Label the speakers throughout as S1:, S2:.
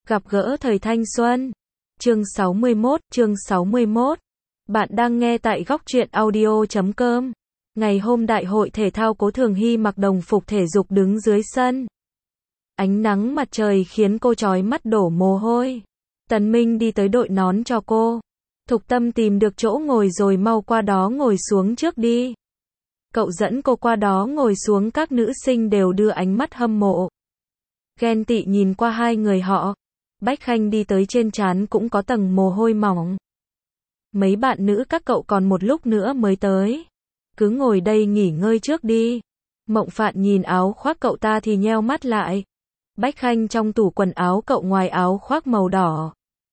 S1: Gặp gỡ thời thanh xuân. Chương 61. Bạn đang nghe tại góc truyện audio.com. Ngày hôm đại hội thể thao, Cố Thường Hy mặc đồng phục thể dục đứng dưới sân. Ánh nắng mặt trời khiến cô chói mắt đổ mồ hôi. Tần Minh đi tới đội nón cho cô. Thục Tâm tìm được chỗ ngồi rồi, mau qua đó ngồi xuống trước đi. Cậu dẫn cô qua đó ngồi xuống, các nữ sinh đều đưa ánh mắt hâm mộ, ghen tị nhìn qua hai người họ. Bách Khanh đi tới, trên trán cũng có tầng mồ hôi mỏng. Mấy bạn nữ các cậu còn một lúc nữa mới tới. Cứ ngồi đây nghỉ ngơi trước đi. Mộng Phạn nhìn áo khoác cậu ta thì nheo mắt lại. Bách Khanh, trong tủ quần áo cậu ngoài áo khoác màu đỏ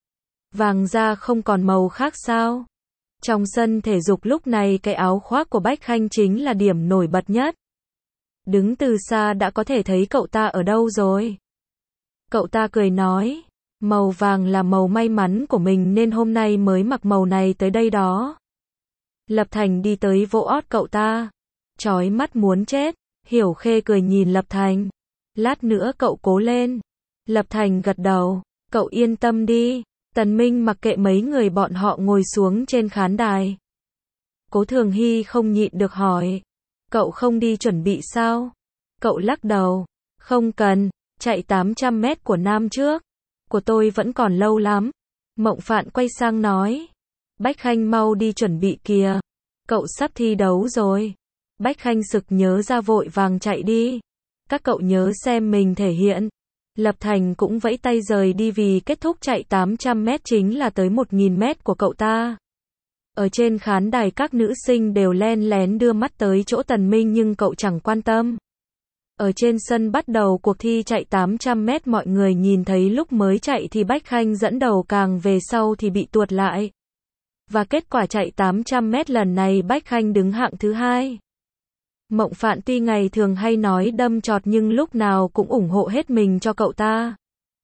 S1: vàng ra không còn màu khác sao? Trong sân thể dục lúc này cái áo khoác của Bách Khanh chính là điểm nổi bật nhất. Đứng từ xa đã có thể thấy cậu ta ở đâu rồi. Cậu ta cười nói, màu vàng là màu may mắn của mình nên hôm nay mới mặc màu này tới đây đó. Lập Thành đi tới vỗ ót cậu ta, chói mắt muốn chết. Hiểu Khê cười nhìn Lập Thành, lát nữa cậu cố lên. Lập Thành gật đầu, cậu yên tâm đi. Tần Minh mặc kệ mấy người bọn họ ngồi xuống trên khán đài. Cố Thường Hy không nhịn được hỏi, cậu không đi chuẩn bị sao? Cậu lắc đầu, không cần, chạy 800 mét của nam trước. Của tôi vẫn còn lâu lắm. Mộng Phạn quay sang nói, Bách Khanh mau đi chuẩn bị kìa. Cậu sắp thi đấu rồi. Bách Khanh sực nhớ ra vội vàng chạy đi. Các cậu nhớ xem mình thể hiện. Lập Thành cũng vẫy tay rời đi vì kết thúc chạy 800 mét chính là tới 1000 mét của cậu ta. Ở trên khán đài các nữ sinh đều len lén đưa mắt tới chỗ Tần Minh nhưng cậu chẳng quan tâm. Ở trên sân bắt đầu cuộc thi chạy 800 mét, mọi người nhìn thấy lúc mới chạy thì Bách Khanh dẫn đầu, càng về sau thì bị tuột lại. Và kết quả chạy 800 mét lần này Bách Khanh đứng hạng thứ 2. Mộng Phạn tuy ngày thường hay nói đâm chọt nhưng lúc nào cũng ủng hộ hết mình cho cậu ta.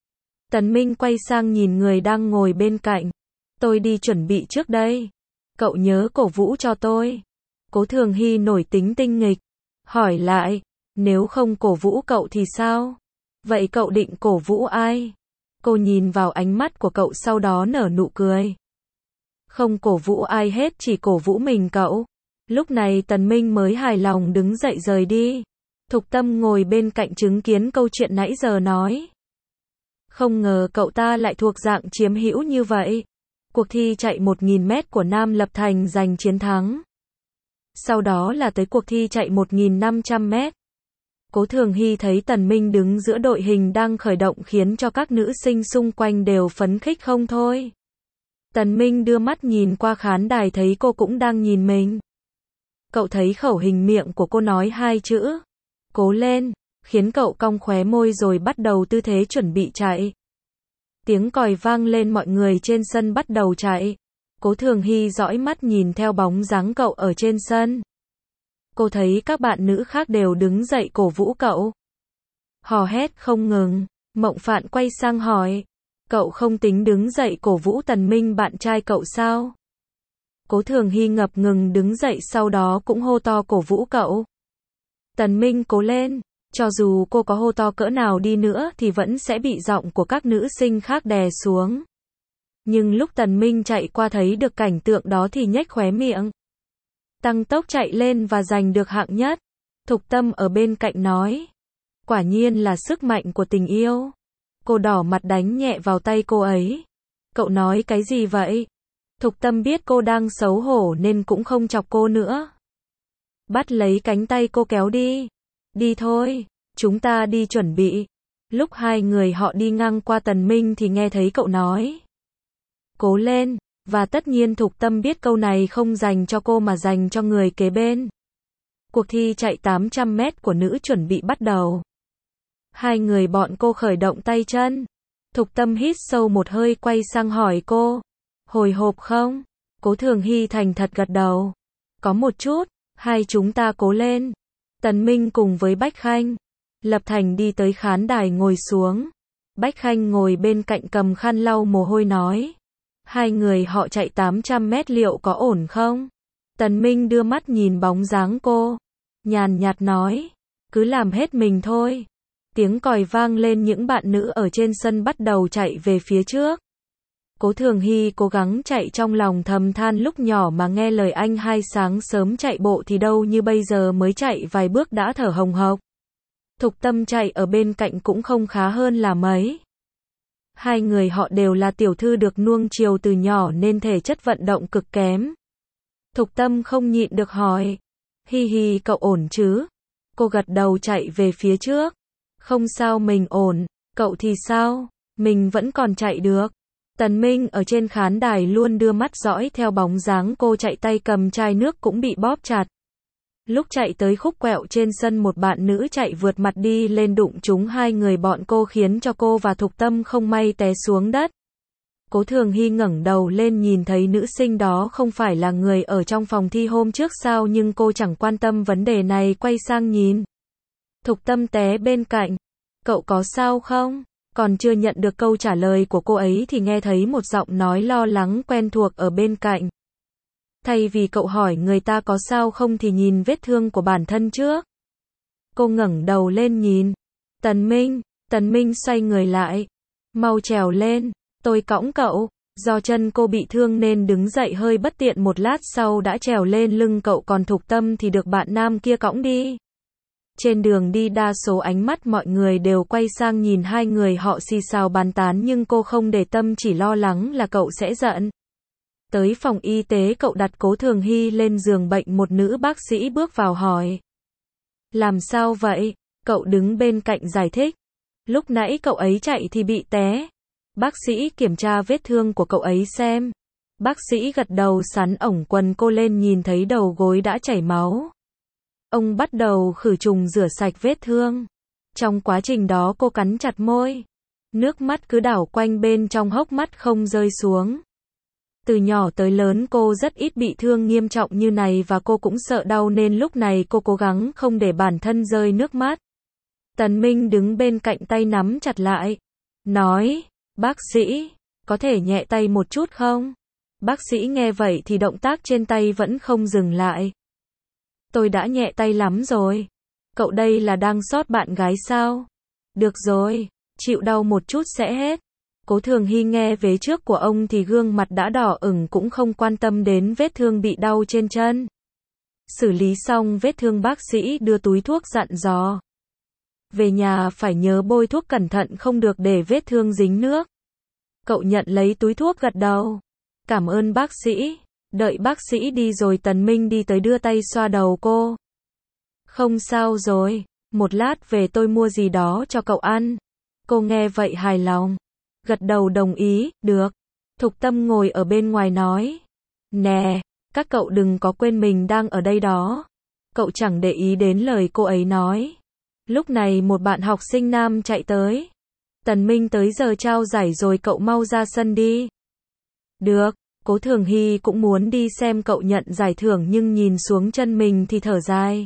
S1: Tần Minh quay sang nhìn người đang ngồi bên cạnh. Tôi đi chuẩn bị trước đây. Cậu nhớ cổ vũ cho tôi. Cố Thường Hy nổi tính tinh nghịch, hỏi lại, nếu không cổ vũ cậu thì sao? Vậy cậu định cổ vũ ai? Cô nhìn vào ánh mắt của cậu sau đó nở nụ cười. Không cổ vũ ai hết, chỉ cổ vũ mình cậu. Lúc này Tần Minh mới hài lòng đứng dậy rời đi. Thục Tâm ngồi bên cạnh chứng kiến câu chuyện nãy giờ nói, không ngờ cậu ta lại thuộc dạng chiếm hữu như vậy. Cuộc thi chạy 1000 mét của nam Lập Thành giành chiến thắng. Sau đó là tới cuộc thi chạy 1500 mét. Cố Thường Hy thấy Tần Minh đứng giữa đội hình đang khởi động khiến cho các nữ sinh xung quanh đều phấn khích không thôi. Tần Minh đưa mắt nhìn qua khán đài thấy cô cũng đang nhìn mình. Cậu thấy khẩu hình miệng của cô nói hai chữ, cố lên, khiến cậu cong khóe môi rồi bắt đầu tư thế chuẩn bị chạy. Tiếng còi vang lên, mọi người trên sân bắt đầu chạy. Cố Thường Hy dõi mắt nhìn theo bóng dáng cậu ở trên sân. Cô thấy các bạn nữ khác đều đứng dậy cổ vũ cậu, hò hét không ngừng. Mộng Phạn quay sang hỏi, cậu không tính đứng dậy cổ vũ Tần Minh bạn trai cậu sao? Cố Thường Hy ngập ngừng đứng dậy, sau đó cũng hô to cổ vũ cậu. Tần Minh cố lên. Cho dù cô có hô to cỡ nào đi nữa thì vẫn sẽ bị giọng của các nữ sinh khác đè xuống. Nhưng lúc Tần Minh chạy qua thấy được cảnh tượng đó thì nhếch khóe miệng, tăng tốc chạy lên và giành được hạng nhất. Thục Tâm ở bên cạnh nói, quả nhiên là sức mạnh của tình yêu. Cô đỏ mặt đánh nhẹ vào tay cô ấy. Cậu nói cái gì vậy? Thục Tâm biết cô đang xấu hổ nên cũng không chọc cô nữa. Bắt lấy cánh tay cô kéo đi. Đi thôi, chúng ta đi chuẩn bị. Lúc hai người họ đi ngang qua Tần Minh thì nghe thấy cậu nói, cố lên. Và tất nhiên Thục Tâm biết câu này không dành cho cô mà dành cho người kế bên. Cuộc thi chạy 800 mét của nữ chuẩn bị bắt đầu. Hai người bọn cô khởi động tay chân. Thục Tâm hít sâu một hơi quay sang hỏi cô, hồi hộp không? Cố Thường Hy thành thật gật đầu, có một chút. Hai chúng ta cố lên. Tần Minh cùng với Bách Khanh, Lập Thành đi tới khán đài ngồi xuống. Bách Khanh ngồi bên cạnh cầm khăn lau mồ hôi nói, hai người họ chạy 800 mét liệu có ổn không? Tần Minh đưa mắt nhìn bóng dáng cô, nhàn nhạt nói, cứ làm hết mình thôi. Tiếng còi vang lên, những bạn nữ ở trên sân bắt đầu chạy về phía trước. Cố Thường Hy cố gắng chạy, trong lòng thầm than lúc nhỏ mà nghe lời anh hai sáng sớm chạy bộ thì đâu như bây giờ, mới chạy vài bước đã thở hồng hộc. Thục Tâm chạy ở bên cạnh cũng không khá hơn là mấy. Hai người họ đều là tiểu thư được nuông chiều từ nhỏ nên thể chất vận động cực kém. Thục Tâm không nhịn được hỏi. Hi hi, cậu ổn chứ? Cô gật đầu chạy về phía trước. Không sao, mình ổn. Cậu thì sao? Mình vẫn còn chạy được. Tần Minh ở trên khán đài luôn đưa mắt dõi theo bóng dáng cô chạy, tay cầm chai nước cũng bị bóp chặt. Lúc chạy tới khúc quẹo trên sân, một bạn nữ chạy vượt mặt đi lên đụng trúng hai người bọn cô, khiến cho cô và Thục Tâm không may té xuống đất. Cố Thường Hy ngẩng đầu lên nhìn thấy nữ sinh đó không phải là người ở trong phòng thi hôm trước sao, nhưng cô chẳng quan tâm vấn đề này, quay sang nhìn. Thục Tâm té bên cạnh. Cậu có sao không? Còn chưa nhận được câu trả lời của cô ấy thì nghe thấy một giọng nói lo lắng quen thuộc ở bên cạnh. Thay vì cậu hỏi người ta có sao không thì nhìn vết thương của bản thân trước. Cô ngẩng đầu lên nhìn. Tần Minh xoay người lại. Mau trèo lên, tôi cõng cậu. Do chân cô bị thương nên đứng dậy hơi bất tiện, một lát sau đã trèo lên lưng cậu, còn Thục Tâm thì được bạn nam kia cõng đi. Trên đường đi đa số ánh mắt mọi người đều quay sang nhìn hai người họ xì xào bàn tán, nhưng cô không để tâm, chỉ lo lắng là cậu sẽ giận. Tới phòng y tế, cậu đặt Cố Thường Hy lên giường bệnh, một nữ bác sĩ bước vào hỏi. Làm sao vậy? Cậu đứng bên cạnh giải thích. Lúc nãy cậu ấy chạy thì bị té. Bác sĩ kiểm tra vết thương của cậu ấy xem. Bác sĩ gật đầu, sắn ổng quần cô lên, nhìn thấy đầu gối đã chảy máu. Ông bắt đầu khử trùng rửa sạch vết thương. Trong quá trình đó cô cắn chặt môi. Nước mắt cứ đảo quanh bên trong hốc mắt không rơi xuống. Từ nhỏ tới lớn cô rất ít bị thương nghiêm trọng như này và cô cũng sợ đau nên lúc này cô cố gắng không để bản thân rơi nước mắt. Tần Minh đứng bên cạnh, tay nắm chặt lại. Nói, bác sĩ, có thể nhẹ tay một chút không? Bác sĩ nghe vậy thì động tác trên tay vẫn không dừng lại. Tôi đã nhẹ tay lắm rồi. Cậu đây là đang sót bạn gái sao? Được rồi, chịu đau một chút sẽ hết. Cố Thường Hy nghe vế trước của ông thì gương mặt đã đỏ ửng, cũng không quan tâm đến vết thương bị đau trên chân. Xử lý xong vết thương, bác sĩ đưa túi thuốc dặn dò. Về nhà phải nhớ bôi thuốc cẩn thận, không được để vết thương dính nước. Cậu nhận lấy túi thuốc gật đầu. Cảm ơn bác sĩ. Đợi bác sĩ đi rồi Tần Minh đi tới đưa tay xoa đầu cô. Không sao rồi, một lát về tôi mua gì đó cho cậu ăn. Cô nghe vậy hài lòng. Gật đầu đồng ý, được. Thục Tâm ngồi ở bên ngoài nói. Nè, các cậu đừng có quên mình đang ở đây đó. Cậu chẳng để ý đến lời cô ấy nói. Lúc này một bạn học sinh nam chạy tới. Tần Minh tới giờ trao giải rồi, cậu mau ra sân đi. Được. Cố Thường Hy cũng muốn đi xem cậu nhận giải thưởng nhưng nhìn xuống chân mình thì thở dài.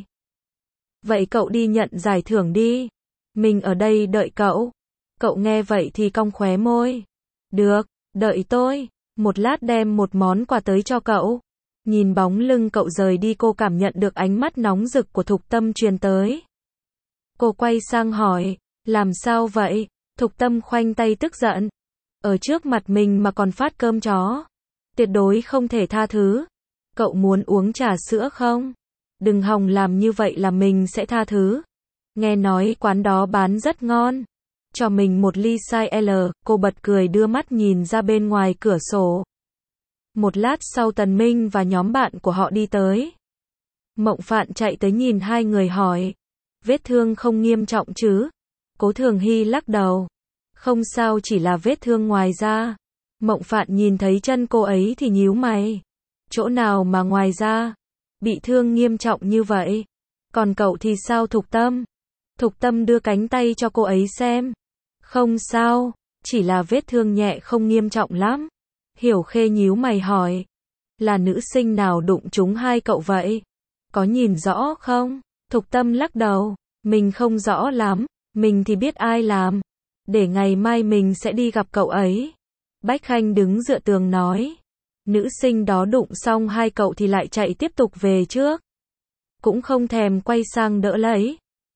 S1: Vậy cậu đi nhận giải thưởng đi. Mình ở đây đợi cậu. Cậu nghe vậy thì cong khóe môi. Được, đợi tôi. Một lát đem một món quà tới cho cậu. Nhìn bóng lưng cậu rời đi, cô cảm nhận được ánh mắt nóng rực của Thục Tâm truyền tới. Cô quay sang hỏi, làm sao vậy? Thục Tâm khoanh tay tức giận. Ở trước mặt mình mà còn phát cơm chó. Tuyệt đối không thể tha thứ. Cậu muốn uống trà sữa không? Đừng hòng làm như vậy là mình sẽ tha thứ. Nghe nói quán đó bán rất ngon. Cho mình một ly size L, cô bật cười đưa mắt nhìn ra bên ngoài cửa sổ. Một lát sau Tần Minh và nhóm bạn của họ đi tới. Mộng Phạn chạy tới nhìn hai người hỏi. Vết thương không nghiêm trọng chứ? Cố Thường Hy lắc đầu. Không sao, chỉ là vết thương ngoài da. Mộng Phạn nhìn thấy chân cô ấy thì nhíu mày. Chỗ nào mà ngoài da? Bị thương nghiêm trọng như vậy. Còn cậu thì sao Thục Tâm? Thục Tâm đưa cánh tay cho cô ấy xem. Không sao, chỉ là vết thương nhẹ không nghiêm trọng lắm. Hiểu Khê nhíu mày hỏi. Là nữ sinh nào đụng trúng hai cậu vậy? Có nhìn rõ không? Thục Tâm lắc đầu. Mình không rõ lắm, mình thì biết ai làm. Để ngày mai mình sẽ đi gặp cậu ấy. Bách Khanh đứng dựa tường nói. Nữ sinh đó đụng xong hai cậu thì lại chạy tiếp tục về trước. Cũng không thèm quay sang đỡ lấy.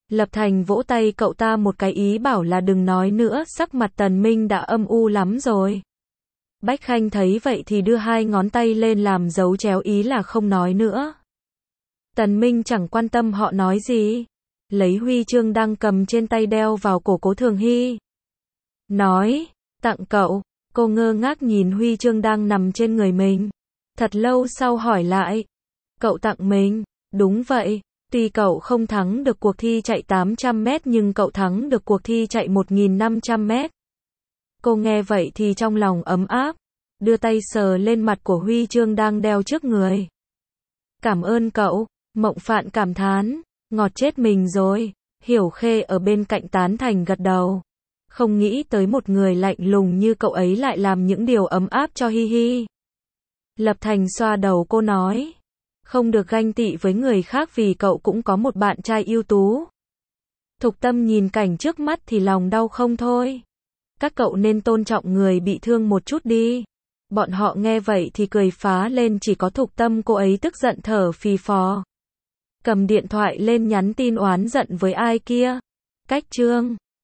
S1: Lập Thành vỗ tay cậu ta một cái ý bảo là đừng nói nữa, sắc mặt Tần Minh đã âm u lắm rồi. Bách Khanh thấy vậy thì đưa hai ngón tay lên làm dấu chéo ý là không nói nữa. Tần Minh chẳng quan tâm họ nói gì. Lấy huy chương đang cầm trên tay đeo vào cổ Cố Thường Hy. Nói, tặng cậu. Cô ngơ ngác nhìn huy chương đang nằm trên người mình. Thật lâu sau hỏi lại. Cậu tặng mình? Đúng vậy. Tuy cậu không thắng được cuộc thi chạy 800 mét nhưng cậu thắng được cuộc thi chạy 1.500 mét. Cô nghe vậy thì trong lòng ấm áp. Đưa tay sờ lên mặt của huy chương đang đeo trước người. Cảm ơn cậu. Mộng Phạn cảm thán. Ngọt chết mình rồi. Hiểu Khê ở bên cạnh tán thành gật đầu. Không nghĩ tới một người lạnh lùng như cậu ấy lại làm những điều ấm áp cho Hi Hi. Lập Thành xoa đầu cô nói. Không được ganh tị với người khác vì cậu cũng có một bạn trai ưu tú. Thục Tâm nhìn cảnh trước mắt thì lòng đau không thôi. Các cậu nên tôn trọng người bị thương một chút đi. Bọn họ nghe vậy thì cười phá lên, chỉ có Thục Tâm cô ấy tức giận thở phì phò. Cầm điện thoại lên nhắn tin oán giận với ai kia. Cách chương